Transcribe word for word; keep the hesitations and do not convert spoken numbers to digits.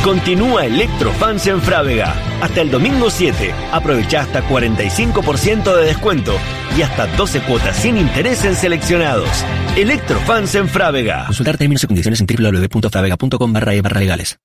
Continúa Electrofans en Frávega. Hasta el domingo siete. Aprovecha hasta cuarenta y cinco por ciento de descuento y hasta doce cuotas sin interés en seleccionados. Electrofans en Frávega. Consultar términos y condiciones en doble u doble u doble u punto frávega punto com barra e barra legales.